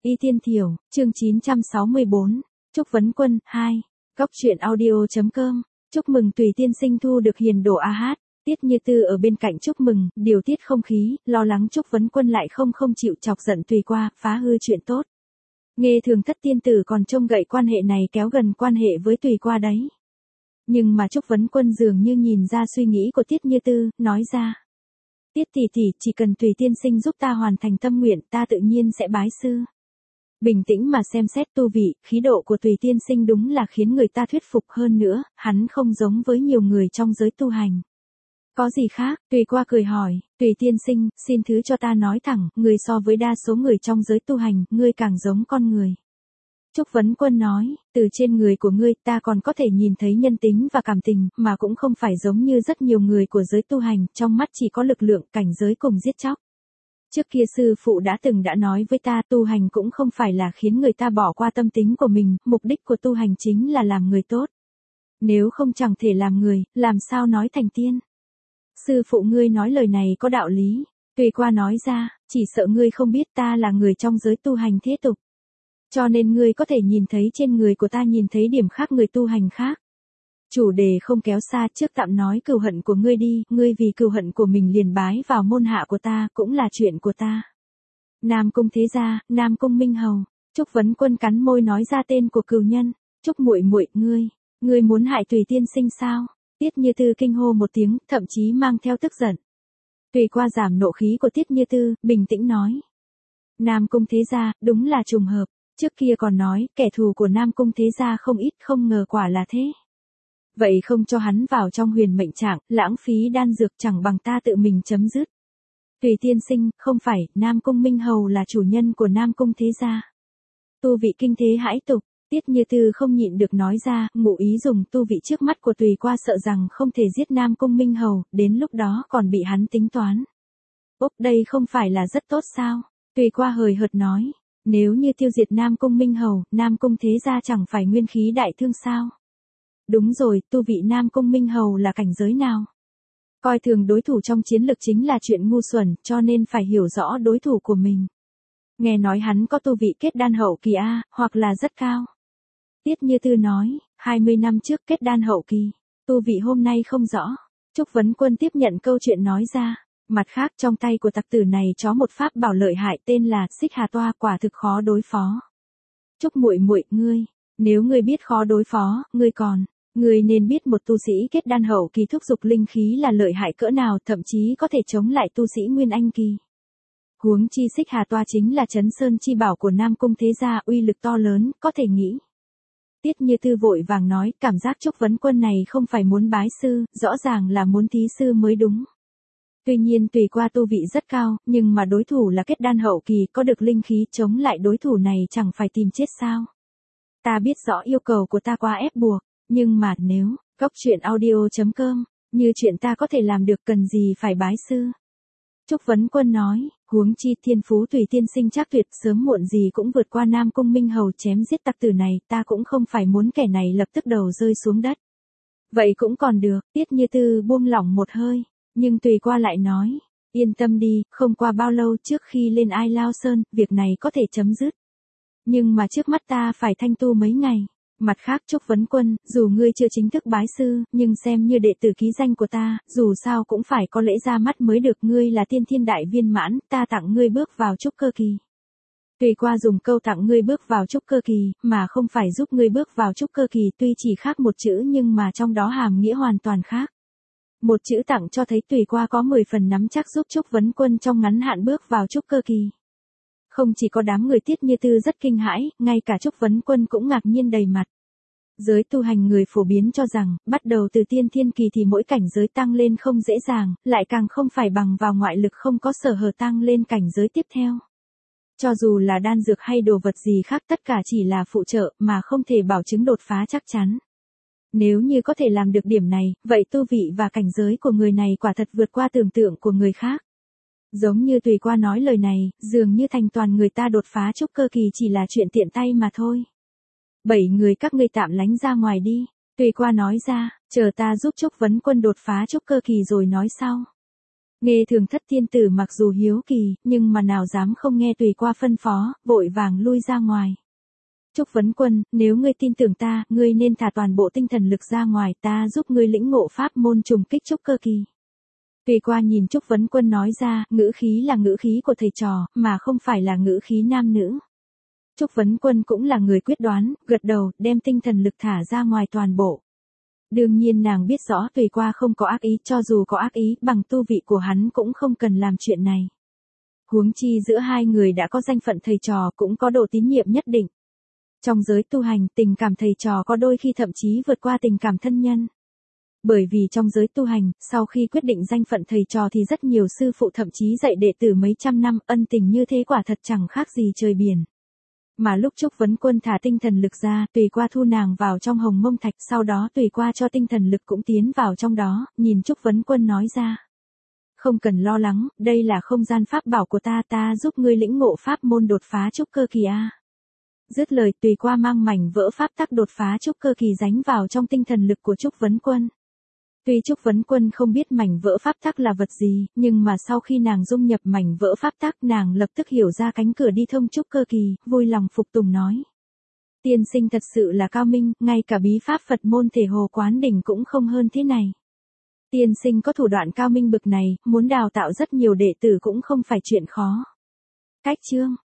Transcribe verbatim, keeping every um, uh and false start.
Y Tiên Thiểu, chương chín trăm sáu mươi bốn, Trúc Vấn Quân, hai, Góc truyện audio chấm com, chúc mừng Tùy tiên sinh thu được hiền đồ a hát, Tiết Như Tư ở bên cạnh chúc mừng, điều tiết không khí, lo lắng Trúc Vấn Quân lại không không chịu chọc giận Tùy qua, phá hư chuyện tốt. Nghe thường thất tiên tử còn trông gậy quan hệ này kéo gần quan hệ với Tùy qua đấy. Nhưng mà Trúc Vấn Quân dường như nhìn ra suy nghĩ của Tiết Như Tư, nói ra. Tiết tỷ tỷ, chỉ cần Tùy tiên sinh giúp ta hoàn thành tâm nguyện, ta tự nhiên sẽ bái sư. Bình tĩnh mà xem xét tu vị, khí độ của Tùy tiên sinh đúng là khiến người ta thuyết phục hơn nữa, hắn không giống với nhiều người trong giới tu hành. Có gì khác? Tùy qua cười hỏi, Tùy tiên sinh, xin thứ cho ta nói thẳng, người so với đa số người trong giới tu hành, ngươi càng giống con người. Trúc Vấn Quân nói, từ trên người của ngươi ta còn có thể nhìn thấy nhân tính và cảm tình, mà cũng không phải giống như rất nhiều người của giới tu hành, trong mắt chỉ có lực lượng, cảnh giới cùng giết chóc. Trước kia sư phụ đã từng đã nói với ta, tu hành cũng không phải là khiến người ta bỏ qua tâm tính của mình, mục đích của tu hành chính là làm người tốt. Nếu không chẳng thể làm người, làm sao nói thành tiên. Sư phụ ngươi nói lời này có đạo lý. Tùy qua nói ra, chỉ sợ ngươi không biết ta là người trong giới tu hành thế tục. Cho nên ngươi có thể nhìn thấy trên người của ta nhìn thấy điểm khác người tu hành khác. Chủ đề không kéo xa, trước tạm nói cừu hận của ngươi đi, ngươi vì cừu hận của mình liền bái vào môn hạ của ta, cũng là chuyện của ta. Nam Cung thế gia, Nam Cung Minh Hầu. Trúc Vấn Quân cắn môi nói ra tên của cừu nhân. Trúc muội muội, ngươi, ngươi muốn hại Tùy tiên sinh sao? Tiết Như Tư kinh hô một tiếng, thậm chí mang theo tức giận. Tùy qua giảm nộ khí của Tiết Như Tư, bình tĩnh nói. Nam Cung thế gia, đúng là trùng hợp. Trước kia còn nói, kẻ thù của Nam Cung thế gia không ít, không ngờ quả là thế. Vậy không cho hắn vào trong huyền mệnh trạng, lãng phí đan dược chẳng bằng ta tự mình chấm dứt. Tùy tiên sinh, không phải, Nam Cung Minh Hầu là chủ nhân của Nam Cung thế gia. Tu vị kinh thế hãi tục, Tiết Như Tư không nhịn được nói ra, ngụ ý dùng tu vị trước mắt của Tùy qua sợ rằng không thể giết Nam Cung Minh Hầu, đến lúc đó còn bị hắn tính toán. Úp, đây không phải là rất tốt sao? Tùy qua hời hợt nói, nếu như tiêu diệt Nam Cung Minh Hầu, Nam Cung thế gia chẳng phải nguyên khí đại thương sao? Đúng rồi, tu vị Nam Cung Minh Hầu là cảnh giới nào? Coi thường đối thủ trong chiến lực chính là chuyện ngu xuẩn, cho nên phải hiểu rõ đối thủ của mình. Nghe nói hắn có tu vị kết đan hậu kỳ A, hoặc là rất cao. Tiết Như Tư nói, hai mươi năm trước kết đan hậu kỳ, tu vị hôm nay không rõ. Trúc Vấn Quân tiếp nhận câu chuyện nói ra. Mặt khác trong tay của tặc tử này có một pháp bảo lợi hại tên là Xích Hà Toa, quả thực khó đối phó. Trúc muội muội, ngươi, nếu ngươi biết khó đối phó, ngươi còn, ngươi nên biết một tu sĩ kết đan hậu kỳ thúc dục linh khí là lợi hại cỡ nào, thậm chí có thể chống lại tu sĩ nguyên anh kỳ. Huống chi Xích Hà Toa chính là Trấn Sơn chi bảo của Nam Cung thế gia, uy lực to lớn, có thể nghĩ. Tiết Như Tư vội vàng nói, cảm giác Trúc Vấn Quân này không phải muốn bái sư, rõ ràng là muốn thí sư mới đúng. Tuy nhiên Tùy qua tu vị rất cao, nhưng mà đối thủ là kết đan hậu kỳ, có được linh khí chống lại đối thủ này chẳng phải tìm chết sao. Ta biết rõ yêu cầu của ta quá ép buộc, nhưng mà nếu, góc truyện audio chấm com, như chuyện ta có thể làm được cần gì phải bái sư. Trúc Vấn Quân nói, huống chi thiên phú Tùy tiên sinh chắc tuyệt, sớm muộn gì cũng vượt qua Nam Cung Minh Hầu chém giết tặc tử này, ta cũng không phải muốn kẻ này lập tức đầu rơi xuống đất. Vậy cũng còn được, Tiết Như Tư buông lỏng một hơi. Nhưng Tùy qua lại nói, yên tâm đi, không qua bao lâu trước khi lên Ai Lao Sơn, việc này có thể chấm dứt. Nhưng mà trước mắt ta phải thanh tu mấy ngày. Mặt khác Trúc Vấn Quân, dù ngươi chưa chính thức bái sư, nhưng xem như đệ tử ký danh của ta, dù sao cũng phải có lễ ra mắt mới được, ngươi là tiên thiên đại viên mãn, ta tặng ngươi bước vào trúc cơ kỳ. Tùy qua dùng câu tặng ngươi bước vào trúc cơ kỳ, mà không phải giúp ngươi bước vào trúc cơ kỳ, tuy chỉ khác một chữ nhưng mà trong đó hàm nghĩa hoàn toàn khác. Một chữ tặng cho thấy Tùy qua có mười phần nắm chắc giúp Trúc Vấn Quân trong ngắn hạn bước vào trúc cơ kỳ. Không chỉ có đám người Tiết Như Tư rất kinh hãi, ngay cả Trúc Vấn Quân cũng ngạc nhiên đầy mặt. Giới tu hành người phổ biến cho rằng, bắt đầu từ tiên thiên kỳ thì mỗi cảnh giới tăng lên không dễ dàng, lại càng không phải bằng vào ngoại lực không có sở hở tăng lên cảnh giới tiếp theo. Cho dù là đan dược hay đồ vật gì khác tất cả chỉ là phụ trợ mà không thể bảo chứng đột phá chắc chắn. Nếu như có thể làm được điểm này, vậy tu vị và cảnh giới của người này quả thật vượt qua tưởng tượng của người khác. Giống như Tùy qua nói lời này, dường như thành toàn người ta đột phá trúc cơ kỳ chỉ là chuyện tiện tay mà thôi. Bảy người các ngươi tạm lánh ra ngoài đi, Tùy qua nói ra, chờ ta giúp Trúc Vấn Quân đột phá trúc cơ kỳ rồi nói sau. Nghe Thường Thất tiên tử mặc dù hiếu kỳ, nhưng mà nào dám không nghe Tùy Qua phân phó, vội vàng lui ra ngoài. Trúc Vấn Quân, nếu ngươi tin tưởng ta, ngươi nên thả toàn bộ tinh thần lực ra ngoài, ta giúp ngươi lĩnh ngộ pháp môn trùng kích trúc cơ kỳ. Tùy Qua nhìn Trúc Vấn Quân nói ra, ngữ khí là ngữ khí của thầy trò, mà không phải là ngữ khí nam nữ. Trúc Vấn Quân cũng là người quyết đoán, gật đầu, đem tinh thần lực thả ra ngoài toàn bộ. Đương nhiên nàng biết rõ Tùy Qua không có ác ý, cho dù có ác ý, bằng tu vị của hắn cũng không cần làm chuyện này. Huống chi giữa hai người đã có danh phận thầy trò, cũng có độ tín nhiệm nhất định. Trong giới tu hành, tình cảm thầy trò có đôi khi thậm chí vượt qua tình cảm thân nhân. Bởi vì trong giới tu hành, sau khi quyết định danh phận thầy trò thì rất nhiều sư phụ thậm chí dạy đệ tử mấy trăm năm, ân tình như thế quả thật chẳng khác gì trời biển. Mà lúc Trúc Vấn Quân thả tinh thần lực ra, Tùy Qua thu nàng vào trong hồng mông thạch, sau đó Tùy Qua cho tinh thần lực cũng tiến vào trong đó, nhìn Trúc Vấn Quân nói ra. Không cần lo lắng, đây là không gian pháp bảo của ta, ta giúp ngươi lĩnh ngộ pháp môn đột phá trúc cơ kỳ a. Dứt lời, Tùy Qua mang mảnh vỡ pháp tắc đột phá trúc cơ kỳ dánh vào trong tinh thần lực của Trúc Vấn Quân. Tuy Trúc Vấn Quân không biết mảnh vỡ pháp tắc là vật gì, nhưng mà sau khi nàng dung nhập mảnh vỡ pháp tắc, nàng lập tức hiểu ra cánh cửa đi thông trúc cơ kỳ, vui lòng phục tùng nói. Tiên sinh thật sự là cao minh, ngay cả bí pháp Phật môn Thể Hồ Quán Đỉnh cũng không hơn thế này. Tiên sinh có thủ đoạn cao minh bực này, muốn đào tạo rất nhiều đệ tử cũng không phải chuyện khó. Cách chương